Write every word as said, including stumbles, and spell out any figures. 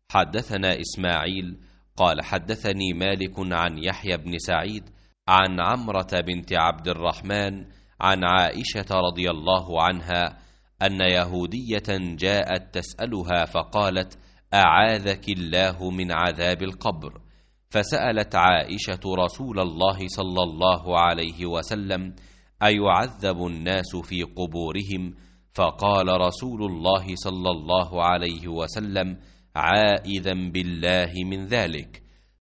حدثنا إسماعيل قال حدثني مالك عن يحيى بن سعيد عن عمرة بنت عبد الرحمن عن عائشة رضي الله عنها أن يهودية جاءت تسألها فقالت: أعاذك الله من عذاب القبر. فسألت عائشة رسول الله صلى الله عليه وسلم: أيعذب الناس في قبورهم؟ فقال رسول الله صلى الله عليه وسلم: عائذا بالله من ذلك.